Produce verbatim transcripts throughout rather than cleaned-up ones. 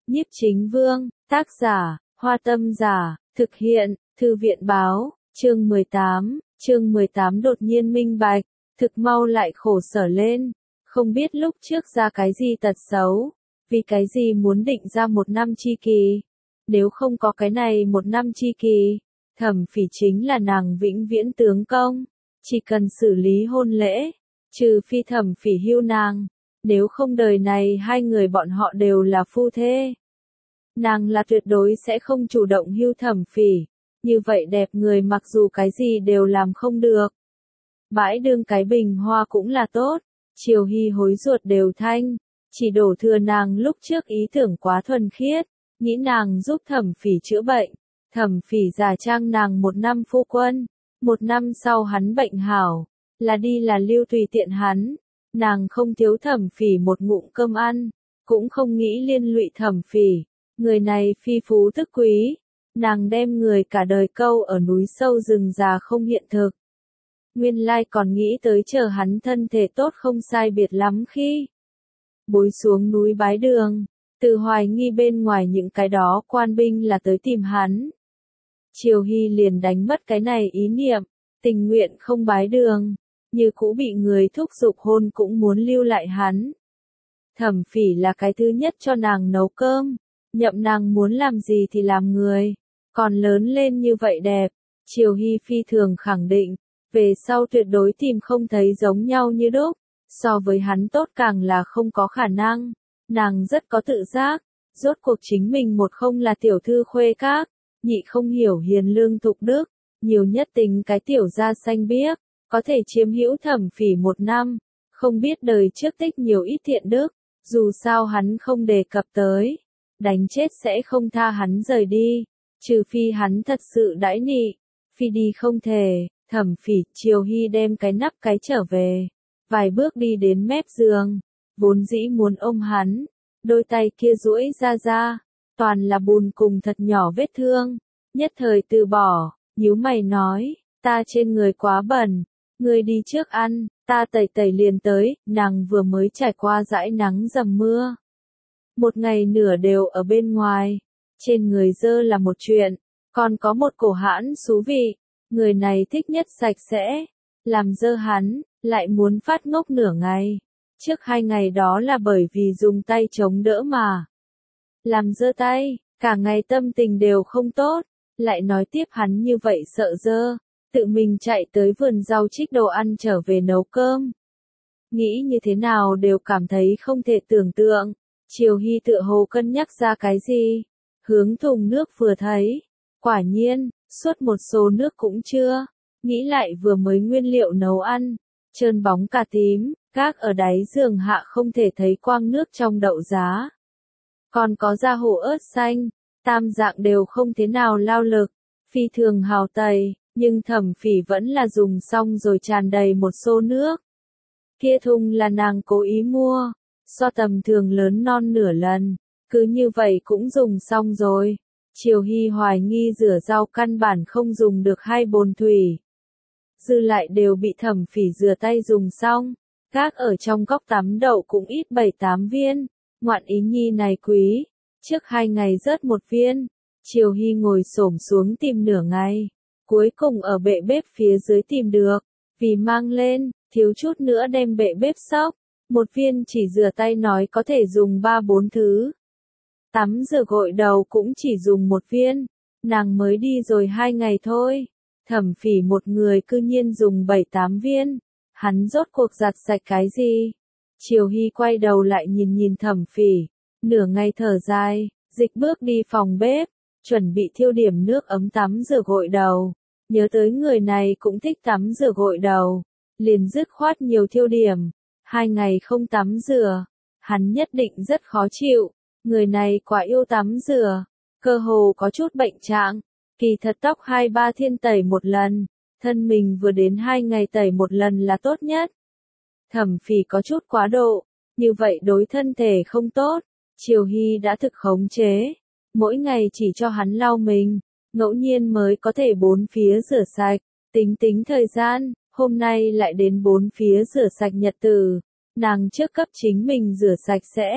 Nhiếp Chính Vương, tác giả, Hoa Tâm Giả, thực hiện, Thư viện Báo, chương mười tám, chương mười tám đột nhiên minh bạch, thực mau lại khổ sở lên, không biết lúc trước ra cái gì tật xấu, vì cái gì muốn định ra một năm chi kỳ, nếu không có cái này một năm chi kỳ, Thẩm Phỉ chính là nàng vĩnh viễn tướng công, chỉ cần xử lý hôn lễ, trừ phi Thẩm Phỉ hưu nàng, nếu không đời này hai người bọn họ đều là phu thê. Nàng là tuyệt đối sẽ không chủ động hưu Thẩm Phỉ, như vậy đẹp người mặc dù cái gì đều làm không được. Bãi đương cái bình hoa cũng là tốt, Triều Hy hối ruột đều thanh, chỉ đổ thừa nàng lúc trước ý tưởng quá thuần khiết, nghĩ nàng giúp Thẩm Phỉ chữa bệnh, Thẩm Phỉ giả trang nàng một năm phu quân, một năm sau hắn bệnh hảo, là đi là lưu tùy tiện hắn, nàng không thiếu Thẩm Phỉ một ngụm cơm ăn, cũng không nghĩ liên lụy Thẩm Phỉ, người này phi phú tức quý, nàng đem người cả đời câu ở núi sâu rừng già không hiện thực. Nguyên lai còn nghĩ tới chờ hắn thân thể tốt không sai biệt lắm khi bối xuống núi bái đường, từ hoài nghi bên ngoài những cái đó quan binh là tới tìm hắn. Triều Hy liền đánh mất cái này ý niệm, tình nguyện không bái đường, như cũ bị người thúc giục hôn cũng muốn lưu lại hắn. Thẩm Phỉ là cái thứ nhất cho nàng nấu cơm, nhậm nàng muốn làm gì thì làm người, còn lớn lên như vậy đẹp, Triều Hy phi thường khẳng định, về sau tuyệt đối tìm không thấy giống nhau như đúc, so với hắn tốt càng là không có khả năng, nàng rất có tự giác, rốt cuộc chính mình một không là tiểu thư khuê các, nhị không hiểu hiền lương thục đức, nhiều nhất tính cái tiểu gia xanh biếc, có thể chiếm hữu Thẩm Phỉ một năm, không biết đời trước tích nhiều ít thiện đức, dù sao hắn không đề cập tới, đánh chết sẽ không tha hắn rời đi, trừ phi hắn thật sự đãi nị, phi đi không thể. Thẩm Phỉ, Triều Hy đem cái nắp cái trở về, vài bước đi đến mép giường, vốn dĩ muốn ôm hắn, đôi tay kia duỗi ra ra, toàn là bùn cùng thật nhỏ vết thương, nhất thời từ bỏ, nhíu mày nói, ta trên người quá bẩn, ngươi đi trước ăn, ta tẩy tẩy liền tới, nàng vừa mới trải qua dãi nắng dầm mưa. Một ngày nửa đều ở bên ngoài, trên người dơ là một chuyện, còn có một cổ hãn xú vị. Người này thích nhất sạch sẽ, làm dơ hắn, lại muốn phát ngốc nửa ngày. Trước hai ngày đó là bởi vì dùng tay chống đỡ mà. Làm dơ tay, cả ngày tâm tình đều không tốt, lại nói tiếp hắn như vậy sợ dơ, tự mình chạy tới vườn rau trích đồ ăn trở về nấu cơm. Nghĩ như thế nào đều cảm thấy không thể tưởng tượng, Triều Hy tựa hồ cân nhắc ra cái gì, hướng thùng nước vừa thấy, quả nhiên, suốt một số nước cũng chưa, nghĩ lại vừa mới nguyên liệu nấu ăn, trơn bóng cà tím, gác ở đáy giường hạ không thể thấy quang nước trong đậu giá. Còn có da hổ ớt xanh, tam dạng đều không thế nào lao lực, phi thường hào tẩy, nhưng Thẩm Phỉ vẫn là dùng xong rồi tràn đầy một xô nước. Kia thùng là nàng cố ý mua, so tầm thường lớn non nửa lần, cứ như vậy cũng dùng xong rồi. Triều Hy hoài nghi rửa rau căn bản không dùng được hai bồn thủy. Dư lại đều bị Thẩm Phỉ rửa tay dùng xong, gác ở trong góc tắm đậu cũng ít bảy tám viên, ngoạn ý nhi này quý, trước hai ngày rớt một viên, Triều Hy ngồi xổm xuống tìm nửa ngày, cuối cùng ở bệ bếp phía dưới tìm được, vì mang lên, thiếu chút nữa đem bệ bếp sốc, một viên chỉ rửa tay nói có thể dùng ba bốn thứ. Tắm rửa gội đầu cũng chỉ dùng một viên, nàng mới đi rồi hai ngày thôi, Thẩm Phỉ một người cư nhiên dùng bảy tám viên, hắn rốt cuộc giặt sạch cái gì? Triều Hy quay đầu lại nhìn nhìn Thẩm Phỉ, nửa ngày thở dài, dịch bước đi phòng bếp, chuẩn bị thiêu điểm nước ấm tắm rửa gội đầu, nhớ tới người này cũng thích tắm rửa gội đầu, liền dứt khoát nhiều thiêu điểm, hai ngày không tắm rửa, hắn nhất định rất khó chịu. Người này quá yêu tắm rửa, cơ hồ có chút bệnh trạng, kỳ thật tóc hai ba thiên tẩy một lần, thân mình vừa đến hai ngày tẩy một lần là tốt nhất. Thẩm Phỉ có chút quá độ, như vậy đối thân thể không tốt, Triều Hy đã thực khống chế, mỗi ngày chỉ cho hắn lau mình, ngẫu nhiên mới có thể bốn phía rửa sạch, tính tính thời gian, hôm nay lại đến bốn phía rửa sạch nhật tử, nàng trước cấp chính mình rửa sạch sẽ.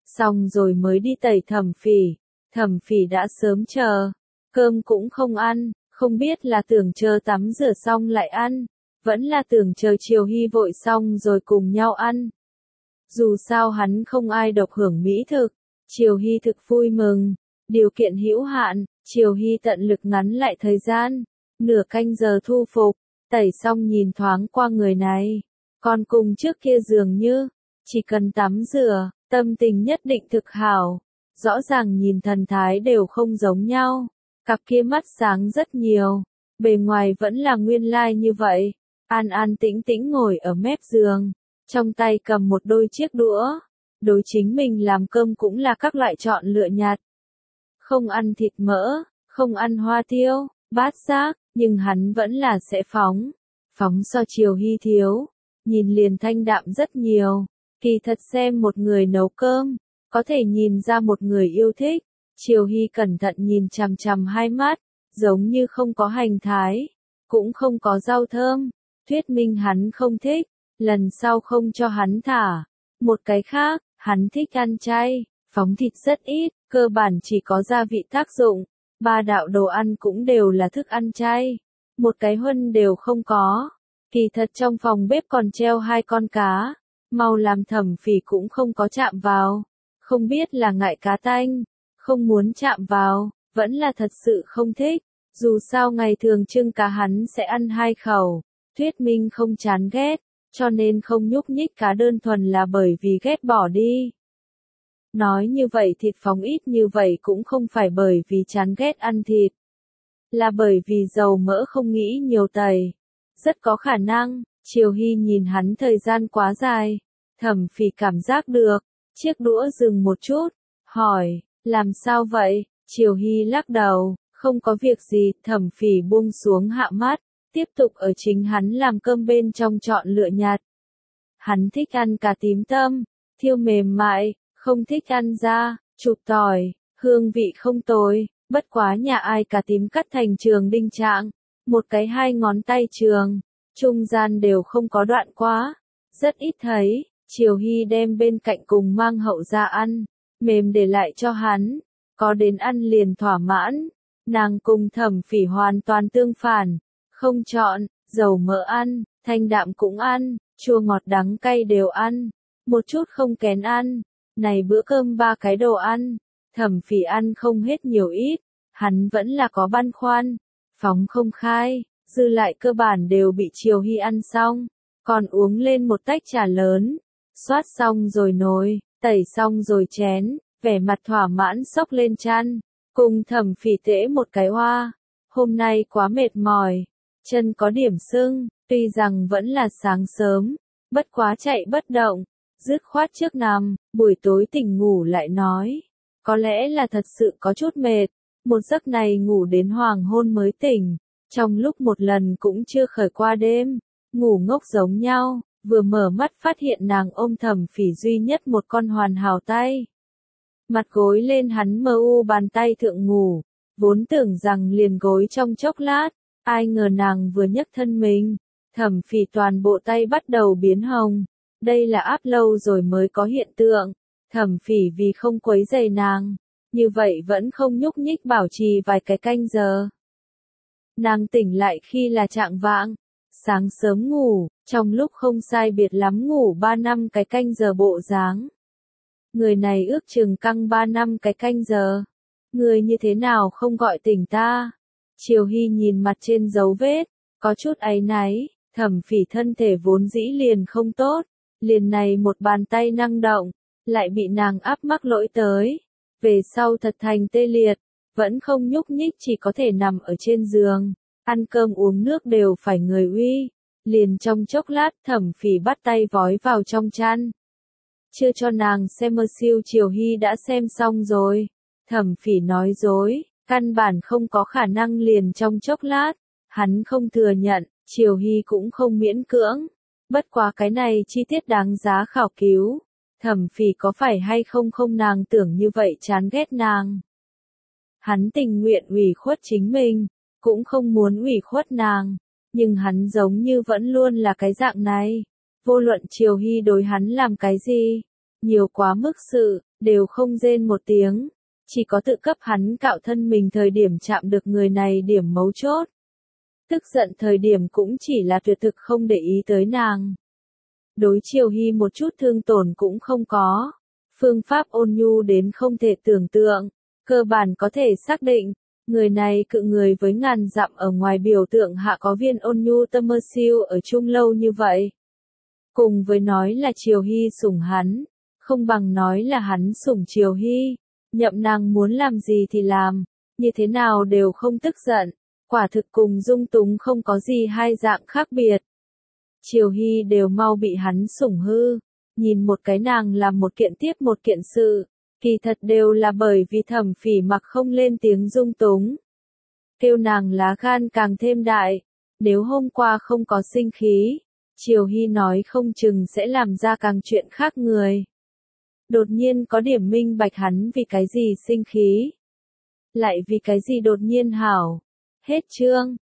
xong rồi mới đi tẩy Thẩm Phỉ. Thẩm Phỉ đã sớm chờ, cơm cũng không ăn, không biết là tưởng chờ tắm rửa xong lại ăn, vẫn là tưởng chờ Triều Hy vội xong rồi cùng nhau ăn. Dù sao hắn không ai độc hưởng mỹ thực, Triều Hy thực vui mừng, điều kiện hữu hạn, Triều Hy tận lực ngắn lại thời gian, nửa canh giờ thu phục, tẩy xong nhìn thoáng qua người này, còn cùng trước kia dường như, chỉ cần tắm rửa, tâm tình nhất định thực hảo, rõ ràng nhìn thần thái đều không giống nhau, cặp kia mắt sáng rất nhiều, bề ngoài vẫn là nguyên lai như vậy, an an tĩnh tĩnh ngồi ở mép giường, trong tay cầm một đôi chiếc đũa, đối chính mình làm cơm cũng là các loại chọn lựa nhạt. Không ăn thịt mỡ, không ăn hoa tiêu, bát giác, nhưng hắn vẫn là sẽ phóng. Phóng so Triều Hy thiếu, nhìn liền thanh đạm rất nhiều. Kỳ thật xem một người nấu cơm, có thể nhìn ra một người yêu thích. Triều Hy cẩn thận nhìn chằm chằm hai mắt, giống như không có hành thái, cũng không có rau thơm. Thuyết minh hắn không thích, lần sau không cho hắn thả. Một cái khác, hắn thích ăn chay, phóng thịt rất ít, cơ bản chỉ có gia vị tác dụng. Ba đạo đồ ăn cũng đều là thức ăn chay, một cái huân đều không có. Kỳ thật trong phòng bếp còn treo hai con cá, mau làm Thẩm Phỉ cũng không có chạm vào. Không biết là ngại cá tanh, không muốn chạm vào, vẫn là thật sự không thích. Dù sao ngày thường trưng cá hắn sẽ ăn hai khẩu, thuyết minh không chán ghét, cho nên không nhúc nhích cá đơn thuần là bởi vì ghét bỏ đi. Nói như vậy thịt phóng ít như vậy cũng không phải bởi vì chán ghét ăn thịt, là bởi vì dầu mỡ không nghĩ nhiều tẩy. Rất có khả năng, Triều Hy nhìn hắn thời gian quá dài, Thẩm Phỉ cảm giác được, chiếc đũa dừng một chút, hỏi, làm sao vậy? Triều Hy lắc đầu, không có việc gì. Thẩm Phỉ buông xuống hạ mắt, tiếp tục ở chính hắn làm cơm bên trong chọn lựa nhạt. Hắn thích ăn cà tím tâm, thiêu mềm mại, không thích ăn da, chụp tỏi, hương vị không tồi, bất quá nhà ai cà tím cắt thành trường đinh trạng, một cái hai ngón tay trường, trung gian đều không có đoạn quá, rất ít thấy. Triều Hy đem bên cạnh cùng mang hậu ra ăn, mềm để lại cho hắn, có đến ăn liền thỏa mãn. Nàng cùng Thẩm Phỉ hoàn toàn tương phản, không chọn, dầu mỡ ăn, thanh đạm cũng ăn, chua ngọt đắng cay đều ăn, một chút không kén ăn. Này bữa cơm ba cái đồ ăn, Thẩm Phỉ ăn không hết nhiều ít, hắn vẫn là có băn khoăn, phóng không khai, dư lại cơ bản đều bị Triều Hy ăn xong, còn uống lên một tách trà lớn, xoát xong rồi nồi, tẩy xong rồi chén, vẻ mặt thỏa mãn xốc lên chăn, cùng Thẩm Phỉ tễ một cái hoa. Hôm nay quá mệt mỏi, chân có điểm sưng, tuy rằng vẫn là sáng sớm, bất quá chạy bất động, dứt khoát trước nằm, buổi tối tỉnh ngủ lại nói. Có lẽ là thật sự có chút mệt, một giấc này ngủ đến hoàng hôn mới tỉnh, trong lúc một lần cũng chưa khởi qua đêm, ngủ ngốc giống nhau, vừa mở mắt phát hiện nàng ôm Thẩm Phỉ duy nhất một con hoàn hảo tay. Mặt gối lên hắn mơ u bàn tay thượng ngủ, vốn tưởng rằng liền gối trong chốc lát, ai ngờ nàng vừa nhấc thân mình, Thẩm Phỉ toàn bộ tay bắt đầu biến hồng. Đây là áp lâu rồi mới có hiện tượng. Thẩm Phỉ vì không quấy rầy nàng, như vậy vẫn không nhúc nhích bảo trì vài cái canh giờ. Nàng tỉnh lại khi là trạng vạng, sáng sớm ngủ, trong lúc không sai biệt lắm ngủ ba năm cái canh giờ bộ dáng. Người này ước chừng căng ba năm cái canh giờ. Người như thế nào không gọi tỉnh ta? Triều Hy nhìn mặt trên dấu vết, có chút áy náy. Thẩm Phỉ thân thể vốn dĩ liền không tốt, liền này một bàn tay năng động, lại bị nàng áp mắc lỗi tới. Về sau thật thành tê liệt, vẫn không nhúc nhích, chỉ có thể nằm ở trên giường, ăn cơm uống nước đều phải người uy. Liền trong chốc lát Thẩm Phỉ bắt tay vói vào trong chăn. Chưa cho nàng xem mơ siêu Triều Hy đã xem xong rồi. Thẩm Phỉ nói dối, căn bản không có khả năng liền trong chốc lát. Hắn không thừa nhận, Triều Hy cũng không miễn cưỡng. Bất quá cái này chi tiết đáng giá khảo cứu. Thẩm Phỉ có phải hay không không nàng tưởng như vậy chán ghét nàng. Hắn tình nguyện ủy khuất chính mình, cũng không muốn ủy khuất nàng. Nhưng hắn giống như vẫn luôn là cái dạng này. Vô luận Triều Hy đối hắn làm cái gì, nhiều quá mức sự, đều không rên một tiếng, chỉ có tự cấp hắn cạo thân mình thời điểm chạm được người này điểm mấu chốt. Tức giận thời điểm cũng chỉ là tuyệt thực không để ý tới nàng. Đối Triều Hy một chút thương tổn cũng không có. Phương pháp ôn nhu đến không thể tưởng tượng, cơ bản có thể xác định, người này cự người với ngàn dặm ở ngoài biểu tượng hạ có viên ôn nhu tâm mơ siêu ở chung lâu như vậy. Cùng với nói là Triều Hy sủng hắn, không bằng nói là hắn sủng Triều Hy, nhậm nàng muốn làm gì thì làm, như thế nào đều không tức giận, quả thực cùng dung túng không có gì hai dạng khác biệt. Triều Hy đều mau bị hắn sủng hư, nhìn một cái nàng làm một kiện tiếp một kiện sự, kỳ thật đều là bởi vì Thẩm Phỉ Mặc không lên tiếng dung túng. Kêu nàng lá gan càng thêm đại, nếu hôm qua không có sinh khí, Triều Hy nói không chừng sẽ làm ra càng chuyện khác người. Đột nhiên có điểm minh bạch hắn vì cái gì sinh khí. Lại vì cái gì đột nhiên hảo. Hết chương.